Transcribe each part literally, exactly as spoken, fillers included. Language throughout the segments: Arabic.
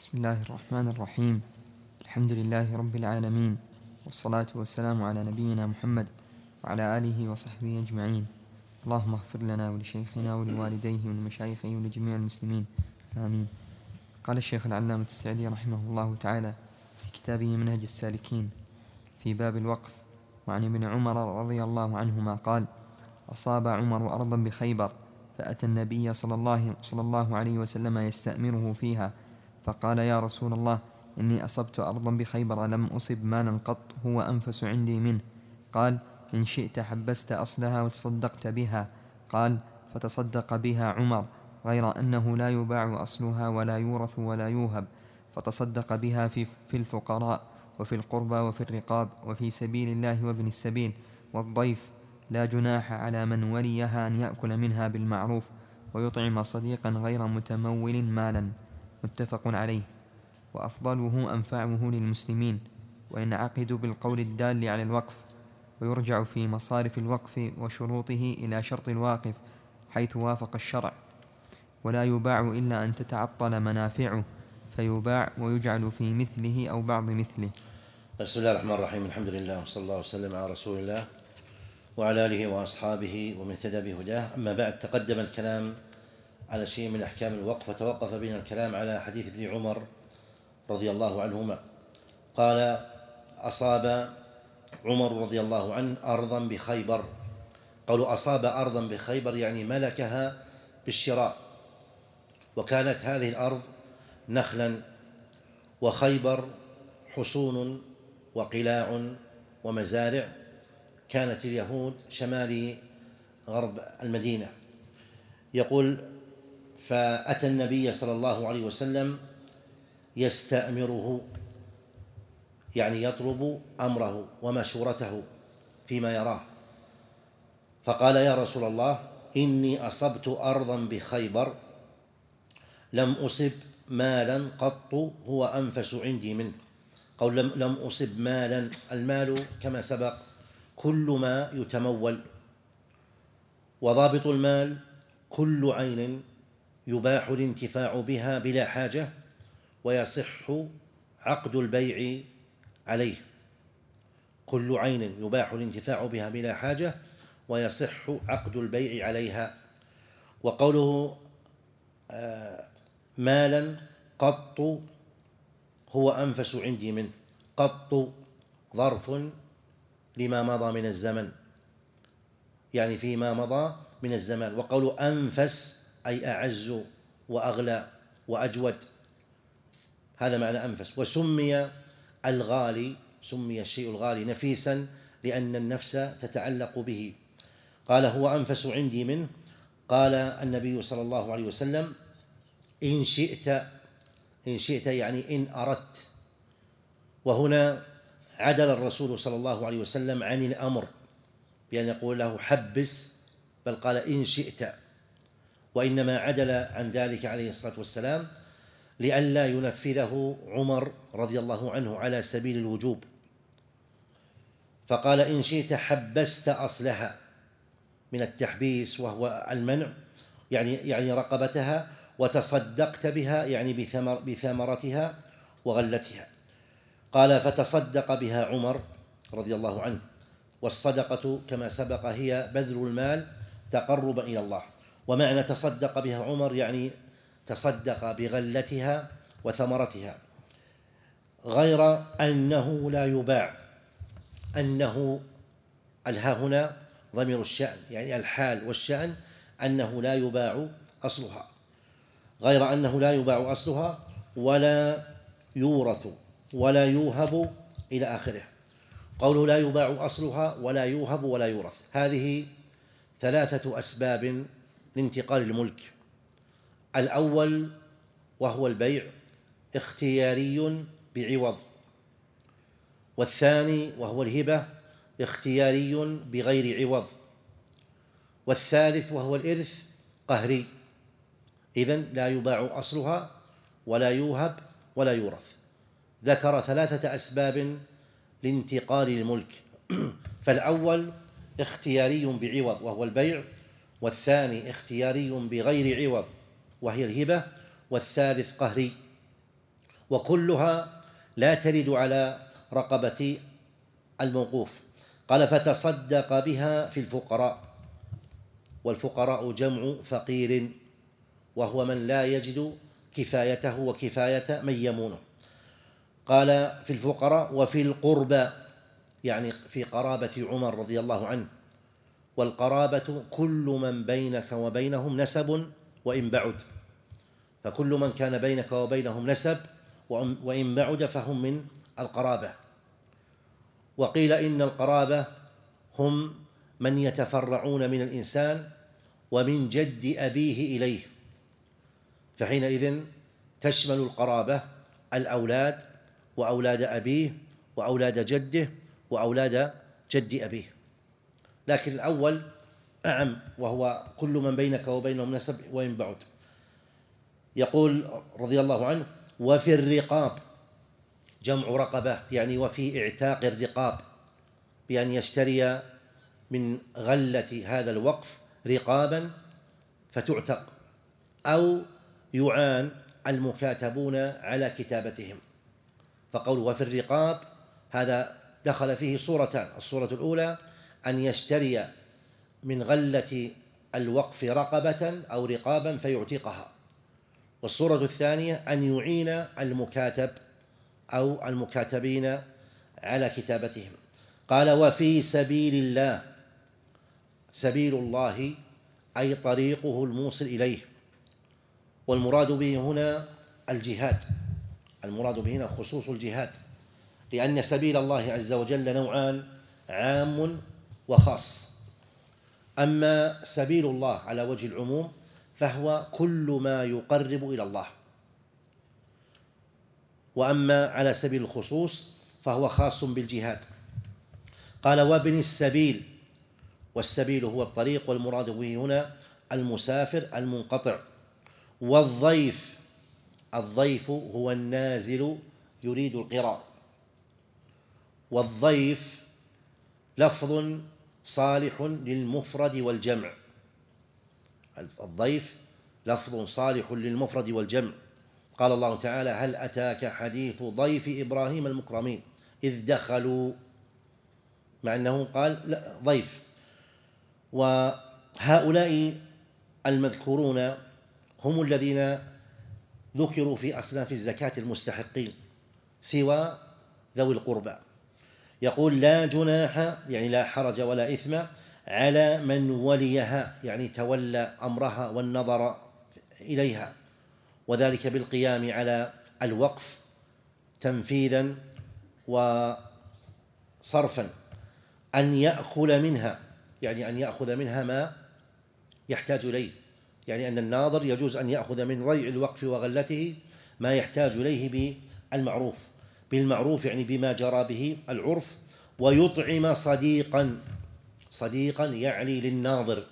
بسم الله الرحمن الرحيم. الحمد لله رب العالمين، والصلاة والسلام على نبينا محمد وعلى آله وصحبه أجمعين. اللهم اغفر لنا ولشيخنا ولوالديه ولمشايخه ولجميع المسلمين، آمين. قال الشيخ العلامة السعدي رحمه الله تعالى في كتابه منهج السالكين في باب الوقف: وعن ابن عمر رضي الله عنهما قال: أصاب عمر أرضا بخيبر، فأتى النبي صلى الله, صلى الله عليه وسلم يستأمره فيها، فقال: يا رسول الله، إني أصبت أرضا بخيبر لم أصب مالا قط هو أنفس عندي منه. قال: إن شئت حبست أصلها وتصدقت بها. قال: فتصدق بها عمر، غير أنه لا يباع أصلها ولا يورث ولا يوهب، فتصدق بها في, في الفقراء وفي القربى وفي الرقاب وفي سبيل الله وابن السبيل والضيف، لا جناح على من وليها أن يأكل منها بالمعروف ويطعم صديقا غير متمول مالا. متفق عليه. وأفضله أنفعه للمسلمين، وإن عقدوا بالقول الدال على الوقف، ويرجع في مصارف الوقف وشروطه إلى شرط الواقف حيث وافق الشرع، ولا يباع إلا أن تتعطل منافعه، فيباع ويجعل في مثله أو بعض مثله. بسم الله الرحمن الرحيم. الحمد لله وصلى الله وسلم على رسول الله وعلى آله وأصحابه ومن اهتدى بهداه. أما بعد، تقدم الكلام على شيء من أحكام الوقف، وتوقف بنا الكلام على حديث ابن عمر رضي الله عنهما قال: أصاب عمر رضي الله عنه أرضا بخيبر. قالوا أصاب أرضا بخيبر يعني ملكها بالشراء، وكانت هذه الأرض نخلا، وخيبر حصون وقلاع ومزارع كانت اليهود شمال غرب المدينة. يقول: فأتى النبي صلى الله عليه وسلم يستأمره، يعني يطلب أمره ومشورته فيما يراه، فقال: يا رسول الله، إني أصبت أرضا بخيبر لم أصب مالا قط هو أنفس عندي منه. قول لم, لم أصب مالا، المال كما سبق كل ما يتمول، وضابط المال كل عين يباح الانتفاع بها بلا حاجة ويصح عقد البيع عليه. كل عين يباح الانتفاع بها بلا حاجة ويصح عقد البيع عليها. وقوله آه مالا قط هو أنفس عندي منه، قط ظرف لما مضى من الزمن، يعني فيما مضى من الزمان. وقول أنفس أي أعز وأغلى وأجود، هذا معنى أنفس. وسمي الغالي، سمي الشيء الغالي نفيسا لأن النفس تتعلق به. قال: هو أنفس عندي منه. قال النبي صلى الله عليه وسلم: إن شئت، إن شئت يعني إن أردت. وهنا عدل الرسول صلى الله عليه وسلم عن الأمر بأن يقول له حبس، بل قال: إن شئت، وإنما عدل عن ذلك عليه الصلاة والسلام لئلا ينفذه عمر رضي الله عنه على سبيل الوجوب، فقال: إن شئت حبست أصلها، من التحبيس وهو المنع، يعني يعني رقبتها، وتصدقت بها يعني بثمر بثمرتها وغلتها. قال: فتصدق بها عمر رضي الله عنه. والصدقة كما سبق هي بذل المال تقربا إلى الله، ومعنى تصدق بها عمر يعني تصدق بغلتها وثمرتها، غير أنه لا يباع. أنه الها هنا ضمير الشأن، يعني الحال والشأن، أنه لا يباع أصلها، غير أنه لا يباع أصلها ولا يورث ولا يوهب إلى آخره. قوله لا يباع أصلها ولا يوهب ولا يورث، هذه ثلاثة أسباب لانتقال الملك. الأول وهو البيع اختياري بعوض، والثاني وهو الهبة اختياري بغير عوض، والثالث وهو الإرث قهري. إذن لا يباع أصلها ولا يوهب ولا يورث. ذكر ثلاثة أسباب لانتقال الملك فالأول اختياري بعوض وهو البيع، والثاني اختياري بغير عوض وهي الهبة، والثالث قهري. وكلها لا ترد على رقبة الموقوف. قال فتصدق بها في الفقراء، والفقراء جمع فقير، وهو من لا يجد كفايته وكفاية من يمونه. قال في الفقراء وفي القربى، يعني في قرابة عمر رضي الله عنه، والقرابة كل من بينك وبينهم نسب وإن بعد، فكل من كان بينك وبينهم نسب وإن بعد فهم من القرابة. وقيل إن القرابة هم من يتفرعون من الإنسان ومن جد أبيه إليه، فحينئذ تشمل القرابة الأولاد وأولاد أبيه وأولاد جده وأولاد جد أبيه، لكن الأول أعم، وهو كل من بينك وبينهم نسب وإن بعد. يقول رضي الله عنه وفي الرقاب، جمع رقبة، يعني وفي اعتاق الرقاب، بأن يشتري من غلة هذا الوقف رقابا فتعتق، أو يعان المكاتبون على كتابتهم. فقول وفي الرقاب هذا دخل فيه صورتان: الصورة الأولى أن يشتري من غلة الوقف رقبة أو رقابا فيعتقها، والصورة الثانية أن يعين المكاتب أو المكاتبين على كتابتهم. قال وفي سبيل الله، سبيل الله أي طريقه الموصل إليه، والمراد به هنا الجهاد، المراد به هنا خصوص الجهاد، لأن سبيل الله عز وجل نوعان: عام وخاص. أما سبيل الله على وجه العموم فهو كل ما يقرب إلى الله، وأما على سبيل الخصوص فهو خاص بالجهاد. قال وابن السبيل، والسبيل هو الطريق، والمراد به هنا المسافر المنقطع. والضيف، الضيف هو النازل يريد القراء، والضيف لفظ صالح للمفرد والجمع، الضيف لفظ صالح للمفرد والجمع. قال الله تعالى هل أتاك حديث ضيف إبراهيم المكرمين إذ دخلوا، مع أنه قال ضيف. وهؤلاء المذكورون هم الذين ذكروا في أصناف الزكاة المستحقين سوى ذوي القربى. يقول لا جناح، يعني لا حرج ولا إثم، على من وليها، يعني تولى أمرها والنظر إليها، وذلك بالقيام على الوقف تنفيذا وصرفا، أن يأكل منها، يعني أن يأخذ منها ما يحتاج إليه، يعني أن الناظر يجوز أن يأخذ من ريع الوقف وغلته ما يحتاج إليه بالمعروف، بالمعروف يعني بما جرى به العرف. ويطعم صديقا، صديقا يعني للناظر،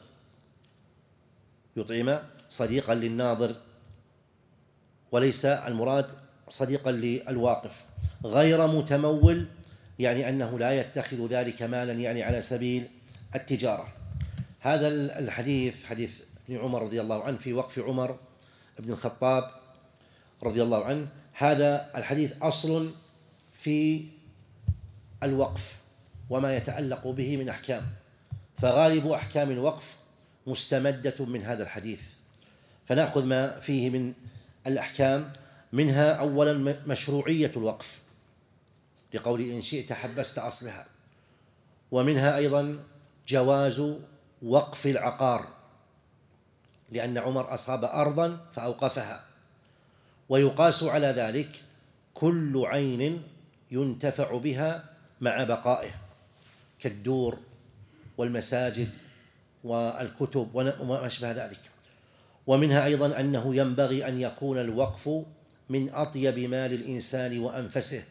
يطعم صديقا للناظر، وليس المراد صديقا للواقف. غير متمول، يعني أنه لا يتخذ ذلك مالا يعني على سبيل التجارة. هذا الحديث حديث ابن عمر رضي الله عنه في وقف عمر بن الخطاب رضي الله عنه، هذا الحديث أصل في الوقف وما يتعلق به من أحكام، فغالب أحكام الوقف مستمدة من هذا الحديث. فنأخذ ما فيه من الأحكام، منها أولا مشروعية الوقف لقول إن شئت حبست أصلها، ومنها أيضا جواز وقف العقار لأن عمر أصاب أرضا فأوقفها. ويقاس على ذلك كل عين ينتفع بها مع بقائه كالدور والمساجد والكتب وما أشبه ذلك. ومنها أيضا أنه ينبغي أن يكون الوقف من أطيب مال الإنسان وأنفسه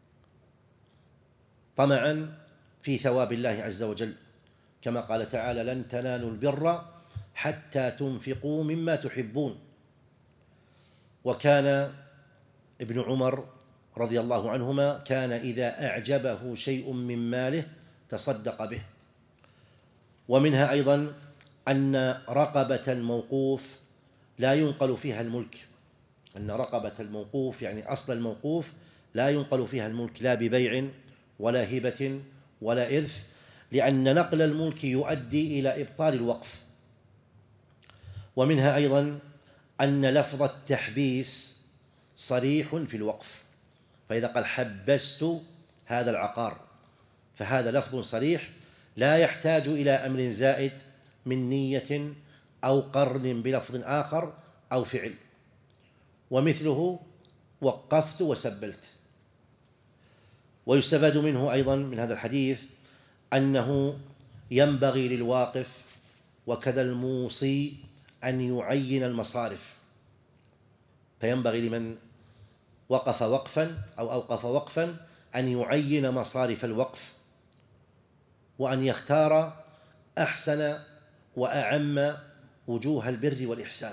طمعا في ثواب الله عز وجل، كما قال تعالى لن تنالوا البر حتى تنفقوا مما تحبون. وكان ابن عمر رضي الله عنهما كان إذا أعجبه شيء من ماله تصدق به. ومنها أيضا أن رقبة الموقوف لا ينقل فيها الملك، أن رقبة الموقوف يعني أصل الموقوف لا ينقل فيها الملك لا ببيع ولا هبة ولا إرث، لأن نقل الملك يؤدي إلى إبطال الوقف. ومنها أيضا أن لفظ التحبيس صريح في الوقف، فإذا قال حبست هذا العقار فهذا لفظ صريح لا يحتاج إلى أمر زائد من نية أو قرن بلفظ آخر أو فعل. ومثله وقفت وسبلت. ويستفاد منه أيضا من هذا الحديث أنه ينبغي للواقف وكذا الموصي أن يعين المصارف، فينبغي لمن وقف وقفا أو أوقف وقفا أن يعين مصارف الوقف، وأن يختار أحسن وأعم وجوه البر والإحسان.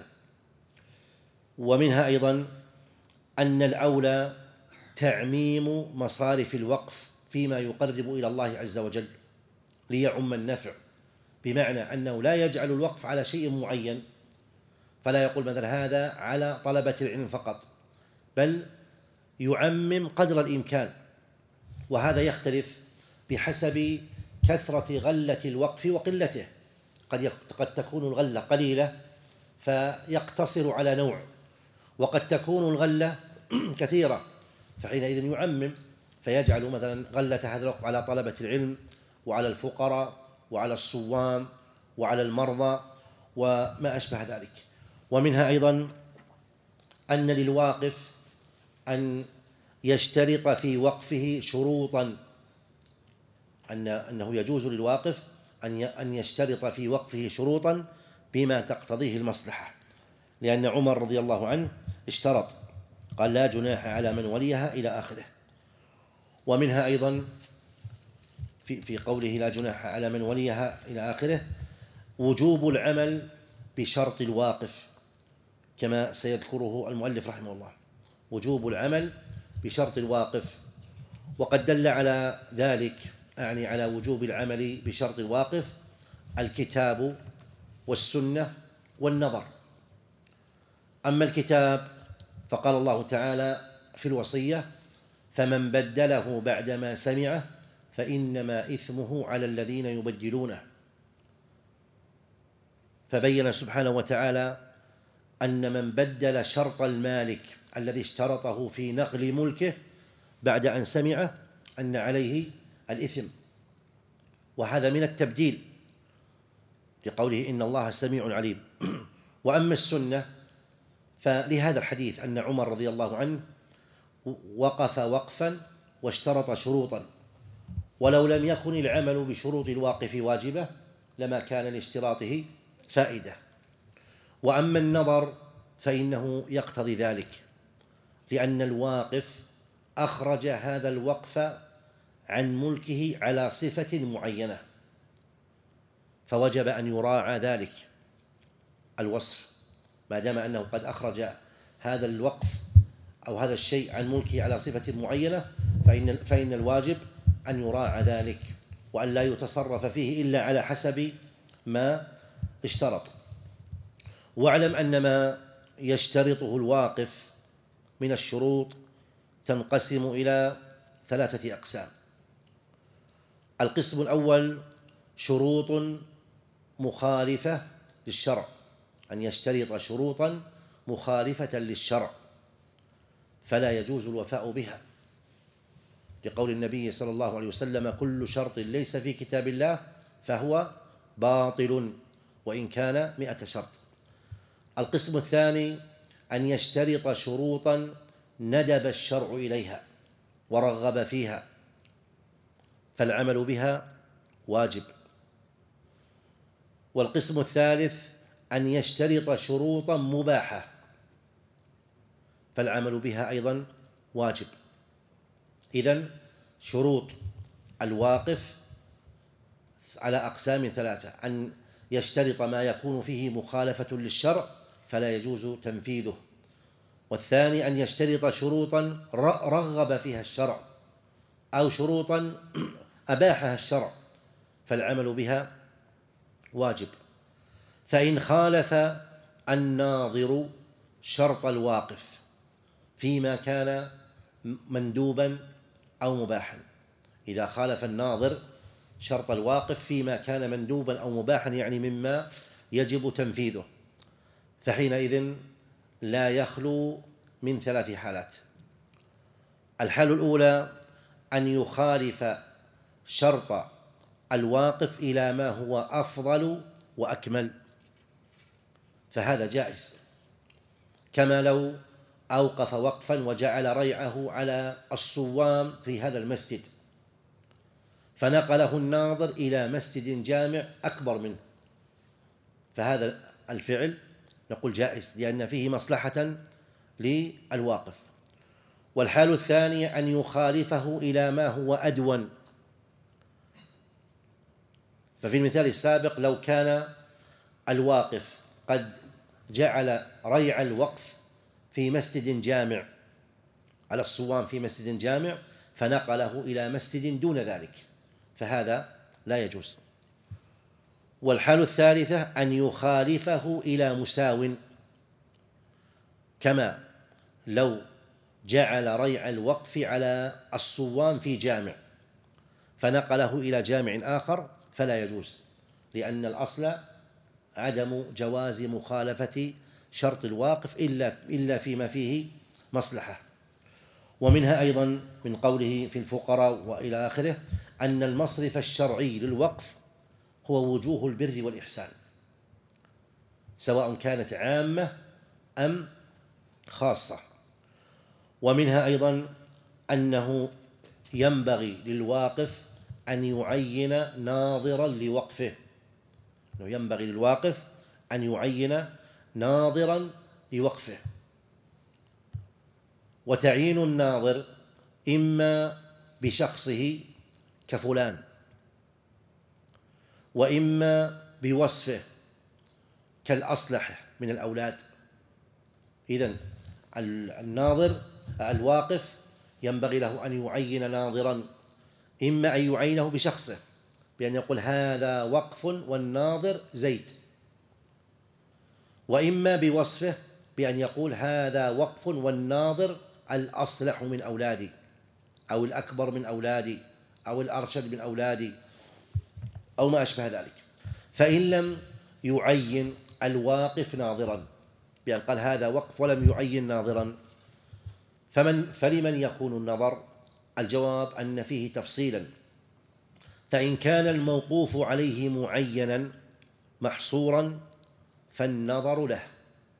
ومنها أيضا أن الأولى تعميم مصارف الوقف فيما يقرب إلى الله عز وجل ليعم النفع، بمعنى أنه لا يجعل الوقف على شيء معين، فلا يقول مثلا هذا على طلبة العلم فقط، بل يعمم قدر الإمكان. وهذا يختلف بحسب كثرة غلة الوقف وقلته، قد قد تكون الغلة قليلة فيقتصر على نوع، وقد تكون الغلة كثيرة فحينئذ يعمم، فيجعل مثلا غلة هذا الوقف على طلبة العلم وعلى الفقراء وعلى الصوام وعلى المرضى وما أشبه ذلك. ومنها أيضا أن للواقف أن يشترط في وقفه شروطا، أن أنه يجوز للواقف أن يشترط في وقفه شروطا بما تقتضيه المصلحة، لأن عمر رضي الله عنه اشترط قال لا جناح على من وليها إلى آخره. ومنها أيضا في في قوله لا جناح على من وليها إلى آخره وجوب العمل بشرط الواقف، كما سيذكره المؤلف رحمه الله، وجوب العمل بشرط الواقف. وقد دل على ذلك، أعني على وجوب العمل بشرط الواقف، الكتاب والسنة والنظر. أما الكتاب فقال الله تعالى في الوصية فمن بدله بعدما سمعه فإنما إثمه على الذين يبدلونه، فبين سبحانه وتعالى أن من بدل شرط المالك الذي اشترطه في نقل ملكه بعد أن سمعه أن عليه الإثم، وهذا من التبديل لقوله إن الله سميع عليم. وأما السنة فلهذا الحديث أن عمر رضي الله عنه وقف وقفا واشترط شروطا، ولو لم يكن العمل بشروط الواقف واجبة لما كان لاشتراطه فائدة. وأما النظر فإنه يقتضي ذلك، لأن الواقف أخرج هذا الوقف عن ملكه على صفة معينة، فوجب أن يراعى ذلك الوصف، ما دام أنه قد أخرج هذا الوقف أو هذا الشيء عن ملكه على صفة معينة فإن, فإن الواجب أن يراعى ذلك، وأن لا يتصرف فيه إلا على حسب ما اشترط. واعلم أن ما يشترطه الواقف من الشروط تنقسم إلى ثلاثة أقسام. القسم الأول شروط مخالفة للشرع، أن يشترط شروطا مخالفة للشرع فلا يجوز الوفاء بها، لقول النبي صلى الله عليه وسلم كل شرط ليس في كتاب الله فهو باطل وإن كان مئة شرط. القسم الثاني أن يشترط شروطا ندب الشرع إليها ورغب فيها فالعمل بها واجب. والقسم الثالث أن يشترط شروطا مباحة فالعمل بها أيضا واجب. إذن شروط الواقف على أقسام ثلاثة: أن يشترط ما يكون فيه مخالفة للشرع فلا يجوز تنفيذه، والثاني أن يشترط شروطا رغب فيها الشرع أو شروطا أباحها الشرع فالعمل بها واجب. فإن خالف الناظر شرط الواقف فيما كان مندوبا أو مباحا. إذا خالف الناظر شرط الواقف فيما كان مندوبا أو مباحا يعني مما يجب تنفيذه، فحينئذ لا يخلو من ثلاث حالات. الحالة الأولى أن يخالف شرط الواقف إلى ما هو أفضل وأكمل، فهذا جائز، كما لو أوقف وقفا وجعل ريعه على الصوام في هذا المسجد فنقله الناظر إلى مسجد جامع أكبر منه، فهذا الفعل نقول جائز لأن فيه مصلحة للواقف. والحال الثانية أن يخالفه إلى ما هو أدون، ففي المثال السابق لو كان الواقف قد جعل ريع الوقف في مسجد جامع على الصوام في مسجد جامع فنقله إلى مسجد دون ذلك، فهذا لا يجوز. والحال الثالثة أن يخالفه إلى مساو، كما لو جعل ريع الوقف على الصوام في جامع فنقله إلى جامع آخر فلا يجوز، لأن الأصل عدم جواز مخالفة شرط الواقف إلا إلا فيما فيه مصلحة. ومنها أيضا من قوله في الفقراء وإلى آخره أن المصرف الشرعي للوقف هو وجوه البر والإحسان، سواء كانت عامة أم خاصة. ومنها أيضا أنه ينبغي للواقف أن يعين ناظرا لوقفه، أنه ينبغي للواقف أن يعين ناظرا لوقفه. وتعيين الناظر إما بشخصه كفلان، وإما بوصفه كالأصلح من الأولاد. إذن الناظر الواقف ينبغي له أن يعين ناظرا، إما أن يعينه بشخصه بأن يقول هذا وقف والناظر زيد، وإما بوصفه بأن يقول هذا وقف والناظر الأصلح من أولادي أو الأكبر من أولادي أو الأرشد من أولادي أو ما أشبه ذلك. فإن لم يعين الواقف ناظرا بأن قال هذا وقف ولم يعين ناظرا فمن فلمن يكون النظر؟ الجواب أن فيه تفصيلا. فإن كان الموقوف عليه معينا محصورا فالنظر له،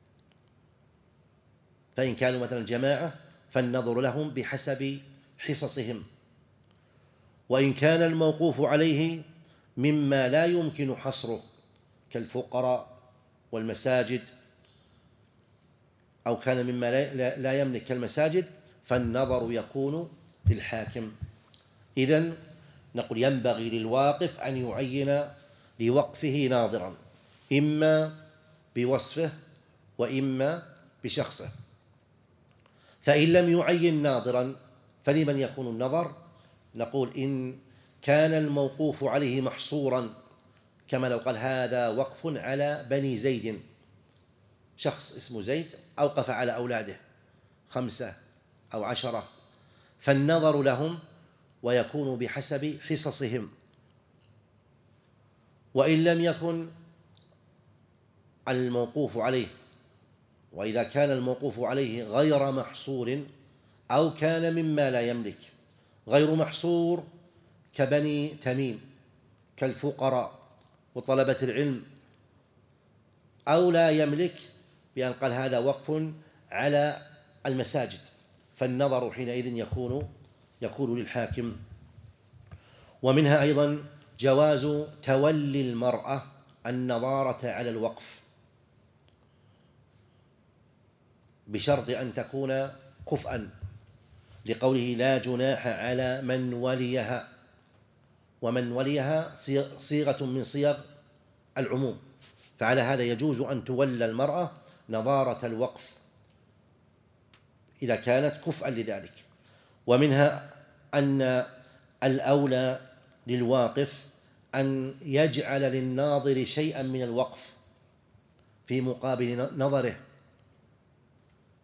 فإن كانوا مثلا جماعة فالنظر لهم بحسب حصصهم. وإن كان الموقوف عليه مما لا يمكن حصره كالفقراء والمساجد، أو كان مما لا يملك كالمساجد فالنظر يكون للحاكم. إذن نقول ينبغي للواقف أن يعين لوقفه ناظرا، إما بوصفه وإما بشخصه. فإن لم يعين ناظرا فلمن يكون النظر؟ نقول إن كان الموقوف عليه محصورا، كما لو قال هذا وقف على بني زيد، شخص اسمه زيد أوقف على أولاده خمسة أو عشرة، فالنظر لهم ويكون بحسب حصصهم. وإن لم يكن الموقوف عليه، وإذا كان الموقوف عليه غير محصور أو كان مما لا يملك، غير محصور كبني تميم كالفقراء وطلبة العلم، أو لا يملك بأن قال هذا وقف على المساجد، فالنظر حينئذ يكون يكون للحاكم. ومنها أيضا جواز تولي المرأة النظارة على الوقف بشرط أن تكون كفءا، لقوله لا جناح على من وليها، ومن وليها صيغة من صيغ العموم، فعلى هذا يجوز أن تولى المرأة نظارة الوقف إذا كانت كفءا لذلك. ومنها أن الأولى للواقف أن يجعل للناظر شيئا من الوقف في مقابل نظره،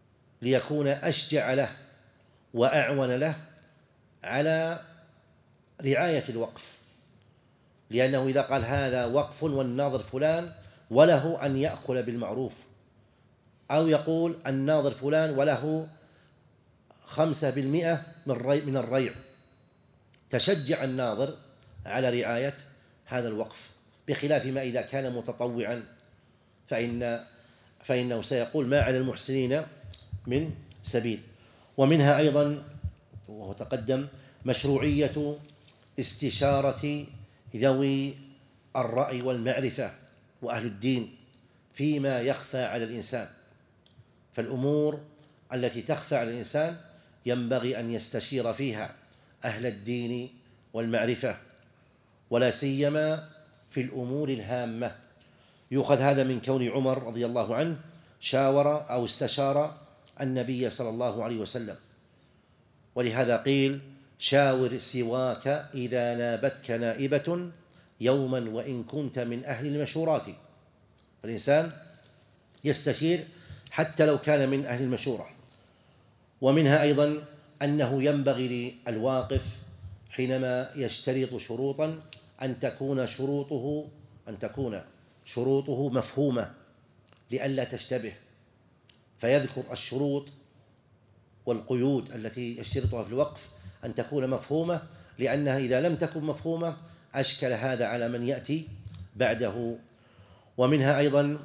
ليكون أشجع له وأعون له على رعاية الوقف، لأنه إذا قال هذا وقف والناظر فلان وله أن يأكل بالمعروف، أو يقول الناظر فلان وله خمسة بالمئة من الريع، تشجع الناظر على رعاية هذا الوقف، بخلاف ما إذا كان متطوعا فإن فإنه سيقول ما على المحسنين من سبيل. ومنها أيضا وهو تقدم مشروعية استشارة ذوي الرأي والمعرفة وأهل الدين فيما يخفى على الإنسان، فالأمور التي تخفى على الإنسان ينبغي أن يستشير فيها أهل الدين والمعرفة، ولا سيما في الأمور الهامة. يؤخذ هذا من كون عمر رضي الله عنه شاور أو استشار النبي صلى الله عليه وسلم، ولهذا قيل شاور سواك إذا نابتك نائبة يوما وإن كنت من أهل المشورات. فالإنسان يستشير حتى لو كان من أهل المشورة. ومنها أيضا أنه ينبغي للواقف حينما يشترط شروطا أن تكون شروطه أن تكون شروطه مفهومة لئلا تشتبه، فيذكر الشروط والقيود التي يشترطها في الوقف أن تكون مفهومة، لأنها إذا لم تكن مفهومة أشكل هذا على من يأتي بعده. ومنها أيضا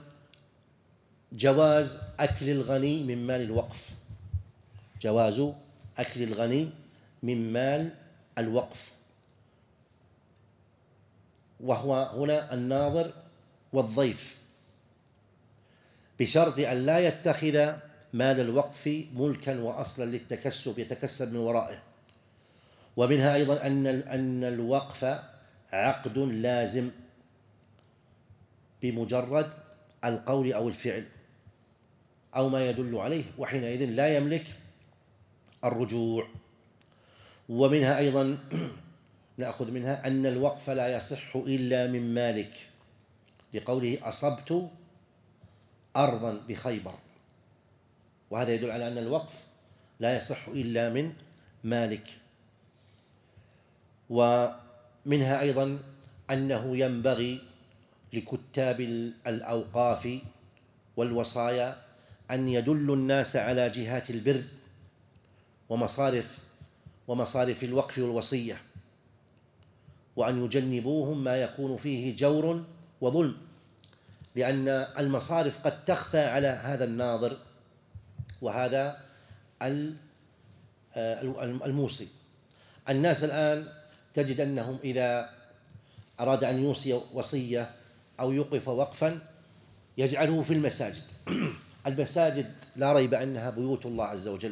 جواز أكل الغني من مال الوقف، جواز أكل الغني من مال الوقف، وهو هنا الناظر والضيف، بشرط أن لا يتخذ مال الوقف ملكا وأصلا للتكسب يتكسب من ورائه. ومنها أيضا أن أن الوقف عقد لازم بمجرد القول أو الفعل أو ما يدل عليه، وحينئذ لا يملك الرجوع. ومنها أيضا نأخذ منها أن الوقف لا يصح إلا من مالك، لقوله أصبت أرضا بخيبر، وهذا يدل على أن الوقف لا يصح إلا من مالك. ومنها أيضا أنه ينبغي لكتاب الأوقاف والوصايا أن يدلوا الناس على جهات البر ومصارف ومصارف الوقف والوصية، وأن يجنبوهم ما يكون فيه جور وظلم، لأن المصارف قد تخفى على هذا الناظر وهذا الموصي. الناس الآن تجد أنهم إذا أراد أن يوصي وصية أو يوقف وقفا يجعله في المساجد. المساجد لا ريب أنها بيوت الله عز وجل،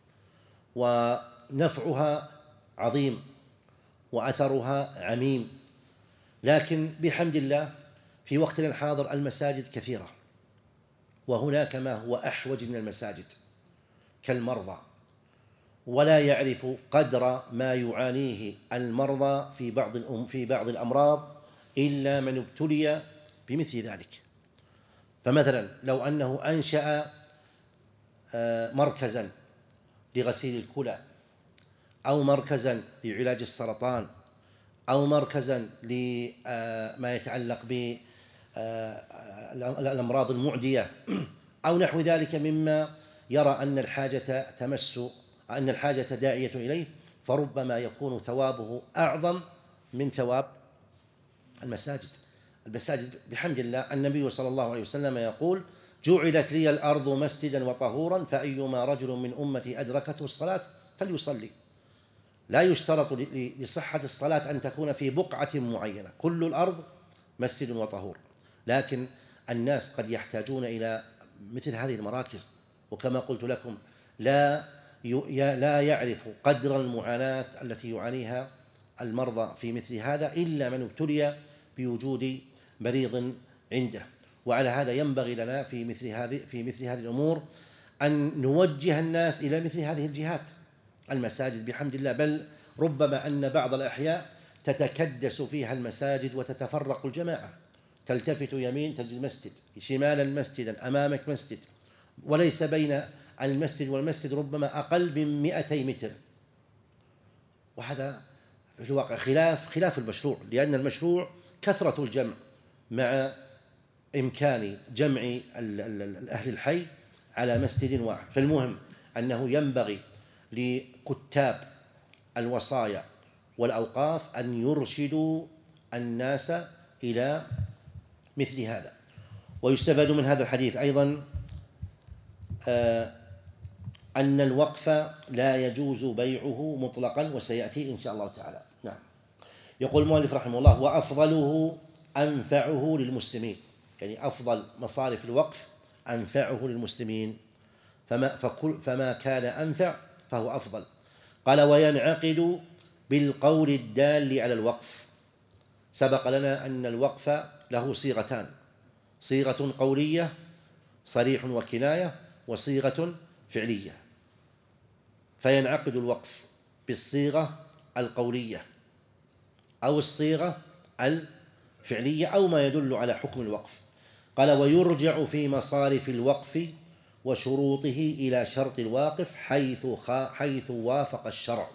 ونفعها عظيم وأثرها عميم، لكن بحمد الله في وقتنا الحاضر المساجد كثيرة، وهناك ما هو أحوج من المساجد كالمرضى، ولا يعرف قدر ما يعانيه المرضى في بعض في بعض الأمراض إلا من ابتلي بمثل ذلك. فمثلا لو أنه أنشأ مركزا لغسيل الكلى، أو مركزا لعلاج السرطان، أو مركزا لما يتعلق بالأمراض المعدية أو نحو ذلك مما يرى أن الحاجة تمس أن الحاجة داعية إليه، فربما يكون ثوابه أعظم من ثواب المساجد. المساجد بحمد الله النبي صلى الله عليه وسلم يقول جعلت لي الأرض مسجدا وطهورا فأيما رجل من أمتي أدركته الصلاة فليصلي. لا يشترط لصحة الصلاة أن تكون في بقعة معينة، كل الأرض مسجد وطهور، لكن الناس قد يحتاجون إلى مثل هذه المراكز. وكما قلت لكم لا لا يعرف قدر المعاناة التي يعانيها المرضى في مثل هذا إلا من ابتلي بوجود مريض عنده. وعلى هذا ينبغي لنا في مثل هذه في مثل هذه الأمور أن نوجه الناس إلى مثل هذه الجهات. المساجد بحمد الله، بل ربما أن بعض الأحياء تتكدس فيها المساجد وتتفرق الجماعة، تلتفت يمين تجد مسجد، شمالا مسجدا، أمامك مسجد، وليس بين عن المسجد والمسجد ربما أقل من مئتي متر، وهذا في الواقع خلاف خلاف المشروع، لأن المشروع كثرة الجمع مع إمكان جمع أهل الحي على مسجد واحد. فالمهم أنه ينبغي لكتاب الوصايا والأوقاف أن يرشدوا الناس إلى مثل هذا. ويستفاد من هذا الحديث أيضا أن الوقف لا يجوز بيعه مطلقا، وسيأتي إن شاء الله تعالى. نعم. يقول المؤلف رحمه الله: وأفضله أنفعه للمسلمين، يعني أفضل مصارف الوقف أنفعه للمسلمين، فما, فكل فما كان أنفع فهو أفضل. قال: وينعقد بالقول الدال على الوقف. سبق لنا أن الوقف له صيغتان: صيغة قولية صريح وكناية، وصيغة فعلية. فينعقد الوقف بالصيغة القولية أو الصيغة الفعلية أو ما يدل على حكم الوقف. قال: ويرجع في مصارف الوقف وشروطه إلى شرط الواقف حيث, حيث وافق الشرع.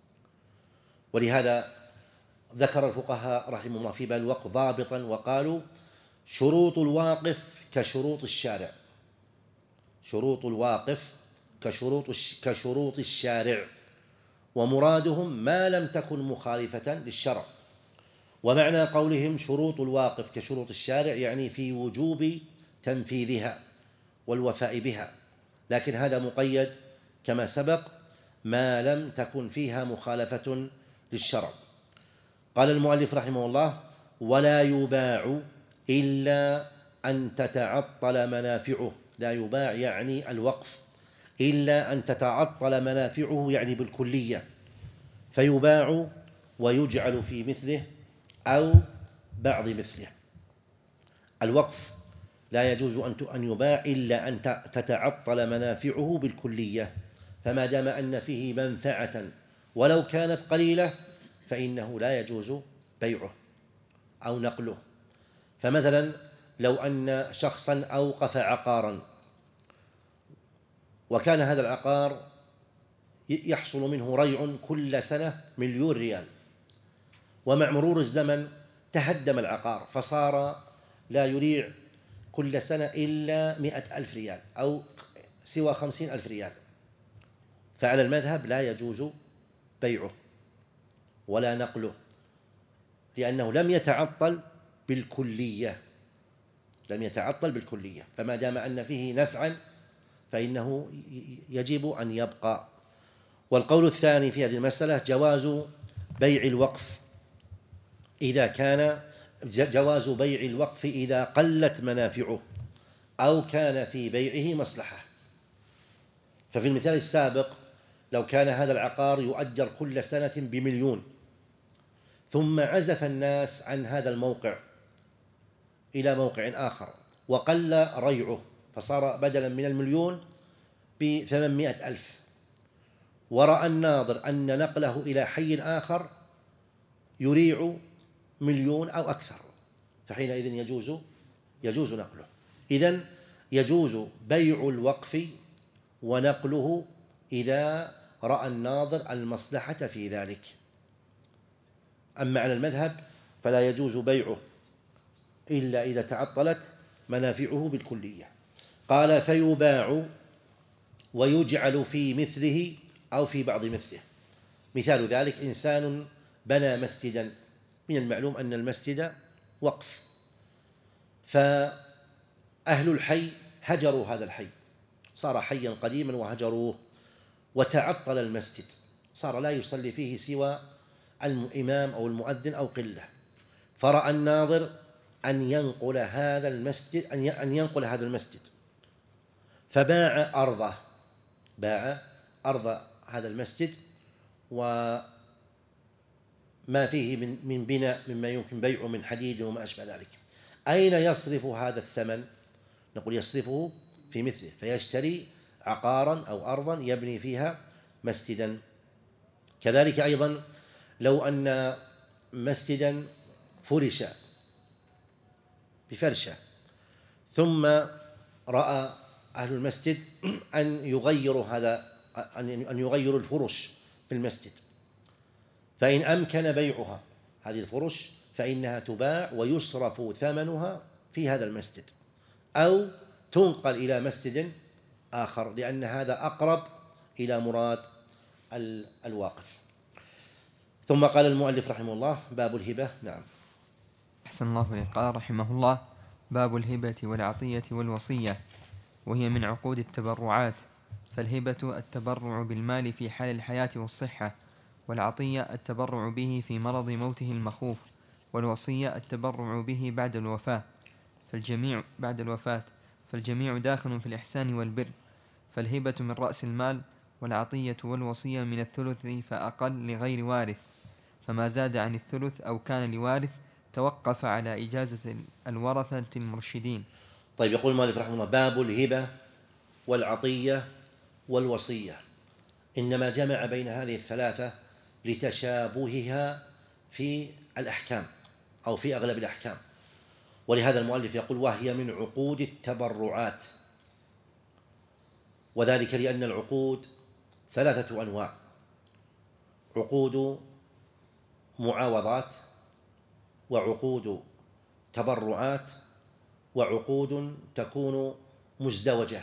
ولهذا ذكر الفقهاء رحمهم الله في باب الوقف ضابطا وقالوا: شروط الواقف كشروط الشارع، شروط الواقف كشروط كشروط الشارع، ومرادهم ما لم تكن مخالفة للشرع. ومعنى قولهم شروط الواقف كشروط الشارع يعني في وجوب تنفيذها والوفاء بها، لكن هذا مقيد كما سبق ما لم تكن فيها مخالفة للشرع. قال المؤلف رحمه الله: ولا يباع إلا أن تتعطل منافعه. لا يباع يعني الوقف إلا أن تتعطل منافعه، يعني بالكلية، فيباع ويجعل في مثله أو بعض مثله. الوقف لا يجوز أن يباع إلا أن تتعطل منافعه بالكلية، فما دام أن فيه منفعة ولو كانت قليلة فإنه لا يجوز بيعه أو نقله. فمثلا لو أن شخصا أوقف عقارا وكان هذا العقار يحصل منه ريع كل سنة مليون ريال، ومع مرور الزمن تهدم العقار فصار لا يريع كل سنة إلا مئة ألف ريال أو سوى خمسين ألف ريال، فعلى المذهب لا يجوز بيعه ولا نقله، لأنه لم يتعطل بالكلية، لم يتعطل بالكلية، فما دام أن فيه نفعا فإنه يجب أن يبقى. والقول الثاني في هذه المسألة جواز بيع الوقف إذا كان جواز بيع الوقف إذا قلت منافعه أو كان في بيعه مصلحة. ففي المثال السابق لو كان هذا العقار يؤجر كل سنة بمليون، ثم عزف الناس عن هذا الموقع إلى موقع آخر وقل ريعه فصار بدلا من المليون بثمانمائة ألف، ورأى الناظر أن نقله إلى حي آخر يريع مليون أو أكثر، فحينئذ يجوز يجوز نقله. إذن يجوز بيع الوقف ونقله إذا رأى الناظر المصلحة في ذلك. أما على المذهب فلا يجوز بيعه إلا إذا تعطلت منافعه بالكلية. قال: فيباع ويجعل في مثله أو في بعض مثله. مثال ذلك إنسان بنى مسجدا، من المعلوم أن المسجد وقف، فأهل الحي هجروا هذا الحي، صار حيا قديما وهجروه، وتعطل المسجد، صار لا يصلي فيه سوى الإمام أو المؤذن أو قلة، فرأى الناظر أن ينقل هذا المسجد أن ينقل هذا المسجد فباع أرضه، باع أرض هذا المسجد وما فيه من من بناء مما يمكن بيعه من حديد وما أشبه ذلك. أين يصرف هذا الثمن؟ نقول يصرفه في مثله، فيشتري عقارا أو أرضا يبني فيها مسجدا. كذلك أيضا لو أن مسجدا فرش بفرشة ثم رأى أهل المسجد أن يغيروا هذا أن يغيروا الفرش في المسجد، فإن أمكن بيعها هذه الفرش فإنها تباع ويصرف ثمنها في هذا المسجد، أو تنقل إلى مسجد آخر، لأن هذا أقرب إلى مراد الواقف. ثم قال المؤلف رحمه الله: باب الهبة. نعم. أحسن الله إليك. قال رحمه الله: باب الهبة والعطية والوصية، وهي من عقود التبرعات. فالهبة التبرع بالمال في حال الحياة والصحة، والعطية التبرع به في مرض موته المخوف، والوصية التبرع به بعد الوفاة فالجميع بعد الوفاة فالجميع داخل في الإحسان والبر. فالهبة من رأس المال، والعطية والوصية من الثلث فأقل لغير وارث، فما زاد عن الثلث أو كان لوارث توقف على إجازة الورثة المرشدين. طيب، يقول المؤلف رحمه الله: باب الهبة والعطية والوصية. إنما جمع بين هذه الثلاثة لتشابهها في الأحكام أو في أغلب الأحكام، ولهذا المؤلف يقول: وهي من عقود التبرعات، وذلك لأن العقود ثلاثة أنواع: عقود معاوضات، وعقود تبرعات، وعقود تكون مزدوجة.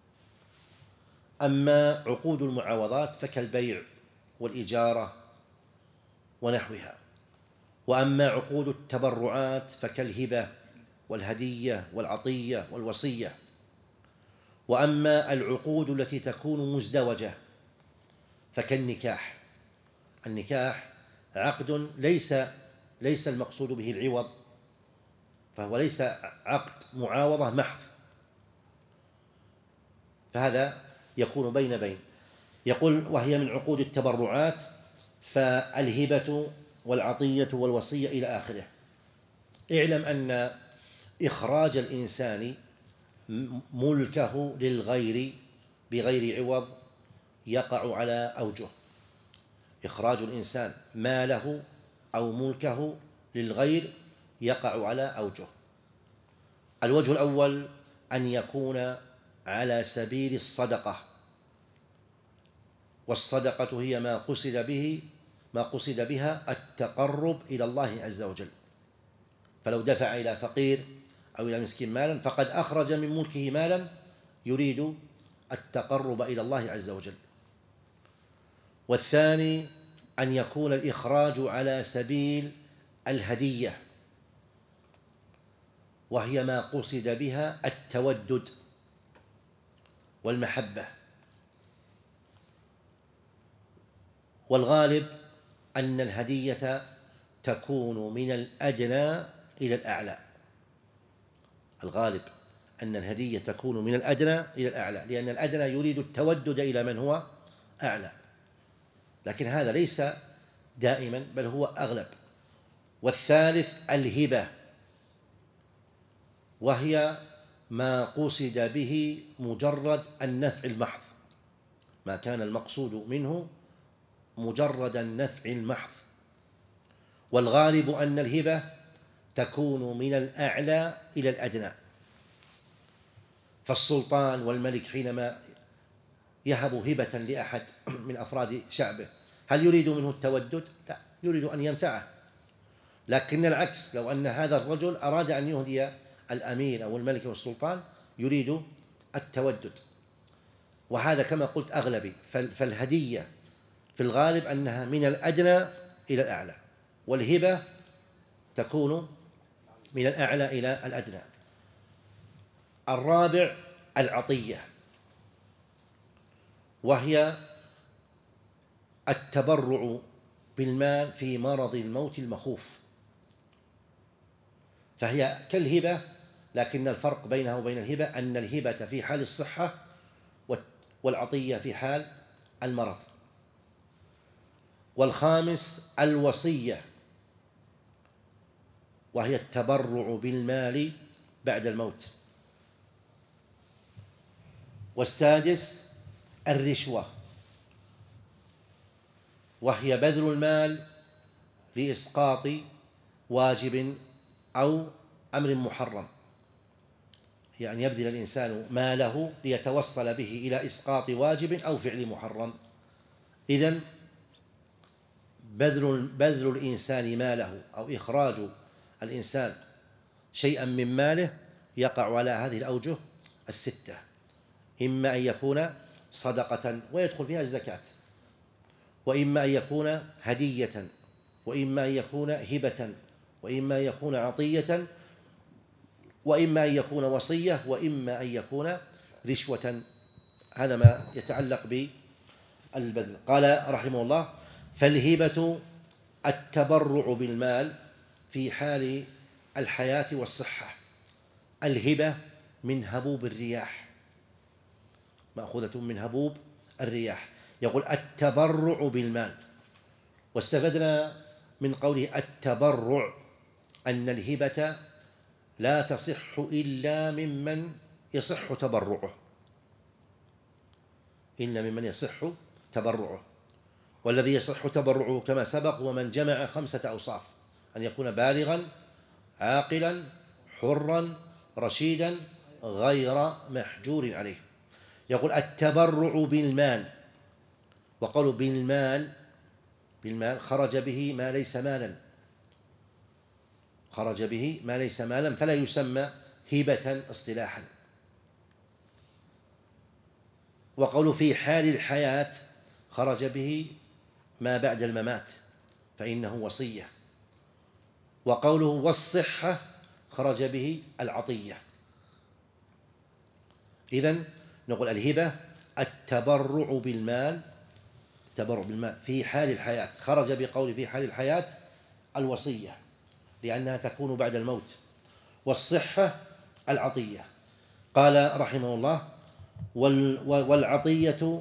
أما عقود المعاوضات فكالبيع والإجارة ونحوها، وأما عقود التبرعات فكالهبة والهدية والعطية والوصية. وأما العقود التي تكون مزدوجة فكالنكاح. النكاح عقد ليس ليس المقصود به العوض، فهو ليس عقد معاوضة محض، فهذا يكون بين بين. يقول: وهي من عقود التبرعات، فالهبة والعطية والوصية إلى آخره. اعلم أن إخراج الإنسان ملكه للغير بغير عوض يقع على أوجه. إخراج الإنسان ماله أو ملكه للغير يقع على أوجه. الوجه الأول أن يكون على سبيل الصدقة، والصدقة هي ما قصد به ما قصد بها التقرب إلى الله عز وجل. فلو دفع إلى فقير أو إلى مسكين مالا فقد أخرج من ملكه مالا يريد التقرب إلى الله عز وجل. والثاني أن يكون الإخراج على سبيل الهدية، وهي ما قصد بها التودد والمحبة. والغالب أن الهدية تكون من الأدنى إلى الأعلى. الغالب أن الهدية تكون من الأدنى إلى الأعلى، لأن الأدنى يريد التودد إلى من هو أعلى، لكن هذا ليس دائما بل هو أغلب. والثالث الهبة، وهي ما قصد به مجرد النفع المحض، ما كان المقصود منه مجرد النفع المحض. والغالب أن الهبة تكون من الأعلى إلى الأدنى. فالسلطان والملك حينما يهب هبة لأحد من أفراد شعبه هل يريد منه التودد؟ لا، يريد أن ينفعه. لكن العكس، لو أن هذا الرجل أراد أن يهدي الأمير أو الملك أو السلطان يريد التودد، وهذا كما قلت أغلبي. فالهدية في الغالب أنها من الأدنى إلى الأعلى، والهبة تكون من الأعلى إلى الأدنى. الرابع العطية، وهي التبرع بالمال في مرض الموت المخوف، فهي كالهبة، لكن الفرق بينها وبين الهبة أن الهبة في حال الصحة والعطية في حال المرض. والخامس الوصية، وهي التبرع بالمال بعد الموت. والسادس الرشوة، وهي بذل المال لإسقاط واجب أو أمر محرم. يعني يبذل الإنسان ماله ليتوصل به إلى إسقاط واجب أو فعل محرم. إذن بذل بذل الإنسان ماله أو إخراج الإنسان شيئا من ماله يقع على هذه الأوجه الستة: إما أن يكون صدقة ويدخل فيها الزكاة، وإما أن يكون هدية، وإما أن يكون هبة، وإما أن يكون عطية، وإما أن يكون وصية، وإما أن يكون رشوة. هذا ما يتعلق بالبذل. قال رحمه الله: فالهبة التبرع بالمال في حال الحياة والصحة. الهبة من هبوب الرياح، مأخوذة من هبوب الرياح. يقول التبرع بالمال، واستفدنا من قوله التبرع أن الهبة لا تصح إلا ممن يصح تبرعه، إلا ممن يصح تبرعه. والذي يصح تبرعه كما سبق هو من جمع خمسة أوصاف: أن يكون بالغا عاقلا حرا رشيدا غير محجور عليه. يقول التبرع بالمال، وقالوا بالمال بالمال خرج به ما ليس مالا، خرج به ما ليس مالا فلا يسمى هبة اصطلاحا. وقالوا في حال الحياة خرج به ما بعد الممات فإنه وصية. وقوله والصحة خرج به العطية. إذن نقول الهبة التبرع بالمال، التبرع بالمال في حال الحياة، خرج بقول في حال الحياة الوصية لأنها تكون بعد الموت، والصحة العطية. قال رحمه الله: والعطية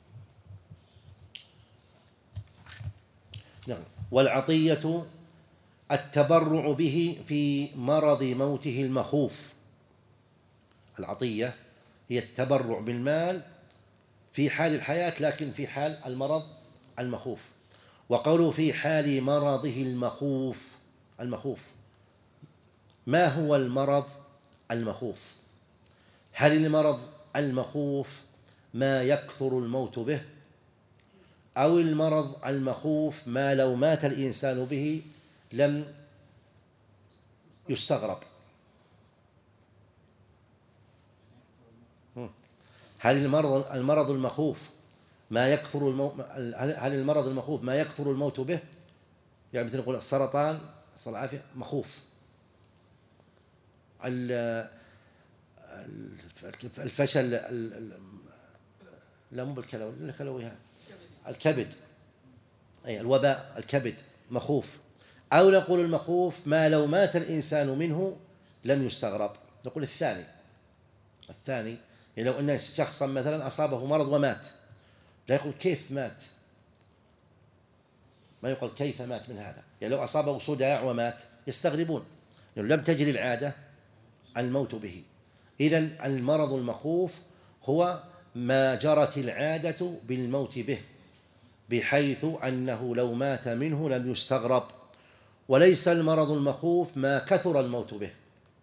نعم والعطية التبرع به في مرض موته المخوف. العطية هي التبرع بالمال في حال الحياة لكن في حال المرض المخوف. وقولوا في حال مرضه المخوف. المخوف ما هو المرض المخوف؟ هل المرض المخوف ما يكثر الموت به، أو المرض المخوف ما لو مات الإنسان به لم يستغرب؟ هل المرض المرض المخوف ما يكثر المو... هل المرض المخوف ما يكثر الموت به؟ يعني مثل نقول السرطان، نسأل الله العافية، مخوف. الفشل، لا مو بالكلوي، الكلوي الكبد، أي الوباء الكبد مخوف. أو نقول المخوف ما لو مات الإنسان منه لم يستغرب. نقول الثاني الثاني يعني لو أن شخصا مثلا أصابه مرض ومات، لا يقول كيف مات، ما يقول كيف مات من هذا. يعني لو أصابه صداع ومات يستغربون، يعني لم تجري العادة الموت به. إذن المرض المخوف هو ما جرت العادة بالموت به، بحيث أنه لو مات منه لم يستغرب. وليس المرض المخوف ما كثر الموت به.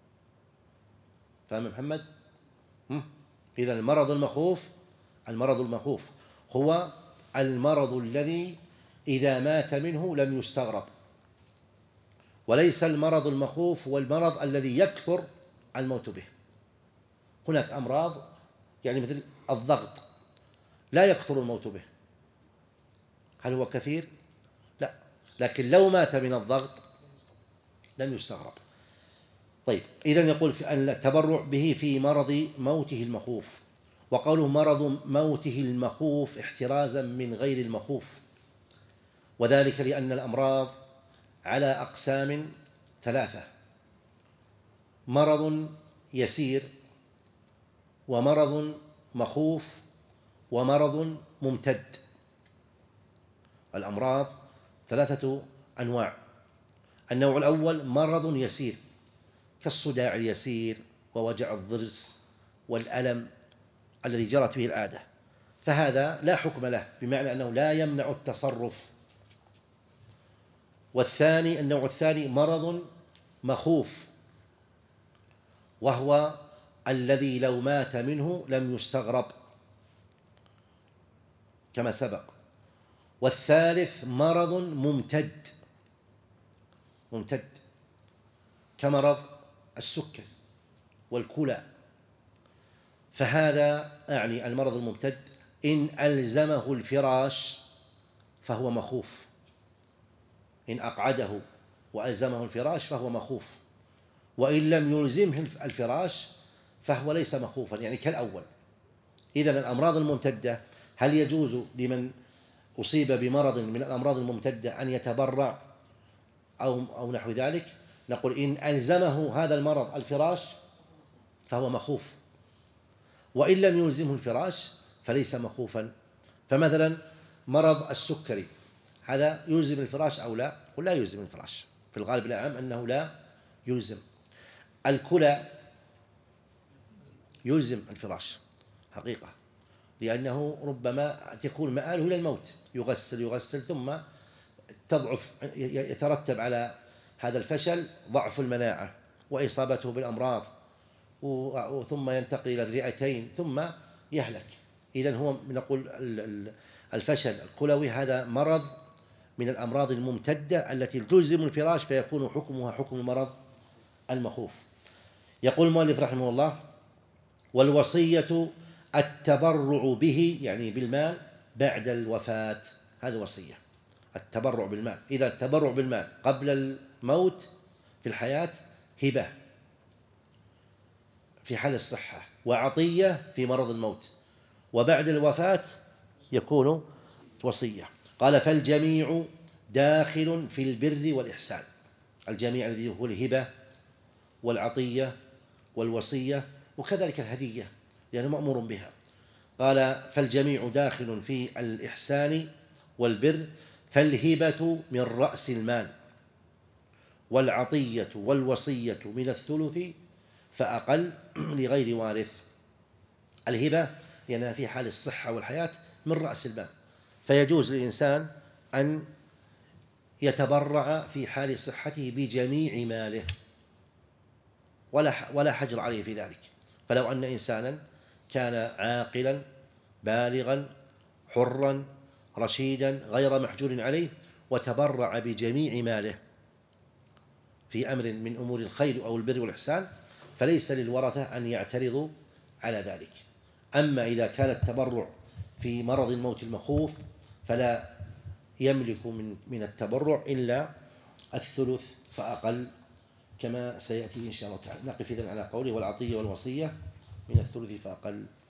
فهم محمد؟ إذن المرض المخوف المرض المخوف هو المرض الذي إذا مات منه لم يستغرب. وليس المرض المخوف هو المرض الذي يكثر الموت به. هناك أمراض يعني مثل الضغط لا يكثر الموت به، هل هو كثير؟ لا، لكن لو مات من الضغط لم يستغرب. طيب، إذن يقول في أن التبرع به في مرض موته المخوف. وقوله مرض موته المخوف احترازا من غير المخوف، وذلك لأن الأمراض على أقسام ثلاثة: مرض يسير، ومرض مخوف، ومرض ممتد. الأمراض ثلاثة أنواع. النوع الأول مرض يسير كالصداع اليسير ووجع الضرس والألم الذي جرت به العادة، فهذا لا حكم له، بمعنى أنه لا يمنع التصرف. والثاني النوع الثاني مرض مخوف، وهو الذي لو مات منه لم يستغرب كما سبق. والثالث مرض ممتد ممتد كمرض السكر والكلى، فهذا أعني المرض الممتد إن ألزمه الفراش فهو مخوف، إن أقعده وألزمه الفراش فهو مخوف، وإن لم يلزمه الفراش فهو ليس مخوفا، يعني كالأول. إذن الأمراض الممتدة هل يجوز لمن أصيب بمرض من الأمراض الممتدة أن يتبرع أو أو نحو ذلك؟ نقول إن ألزمه هذا المرض الفراش فهو مخوف، وإن لم يلزمه الفراش فليس مخوفا. فمثلا مرض السكري هذا يلزم الفراش أو لا؟ قل لا يلزم الفراش، في الغالب الأعم أنه لا يلزم. الكلى يلزم الفراش حقيقة، لأنه ربما يكون مآله إلى الموت، يغسل يغسل ثم تضعف، يترتب على هذا الفشل ضعف المناعة وإصابته بالأمراض، ثم ينتقل إلى الرئتين ثم يهلك. إذن هو نقول الفشل الكلوي هذا مرض من الأمراض الممتدة التي تلزم الفراش فيكون حكمها حكم المرض المخوف. يقول المؤلف رحمه الله: والوصية التبرع به، يعني بالمال بعد الوفاة، هذه وصية التبرع بالمال. إذا التبرع بالمال قبل الموت في الحياة هبة في حال الصحة، وعطية في مرض الموت، وبعد الوفاة يكون وصية. قال: فالجميع داخل في البر والإحسان، الجميع الذي هو الهبة والعطية والوصية وكذلك الهدية لأنه مأمور بها. قال: فالجميع داخل في الإحسان والبر، فالهبة من رأس المال، والعطية والوصية من الثلث فأقل لغير وارث. الهبة لأنها في حال الصحة والحياة من رأس المال، فيجوز للإنسان أن يتبرع في حال صحته بجميع ماله ولا ولا حجر عليه في ذلك. فلو أن إنسانا كان عاقلا بالغا حرا رشيدا غير محجور عليه وتبرع بجميع ماله في أمر من أمور الخير أو البر والإحسان، فليس للورثة أن يعترضوا على ذلك. أما إذا كان التبرع في مرض الموت المخوف فلا يملك من من التبرع إلا الثلث فأقل، كما سيأتي إن شاء الله تعالى. نقف إذن على قوله: والعطية والوصية من الثلث فأقل.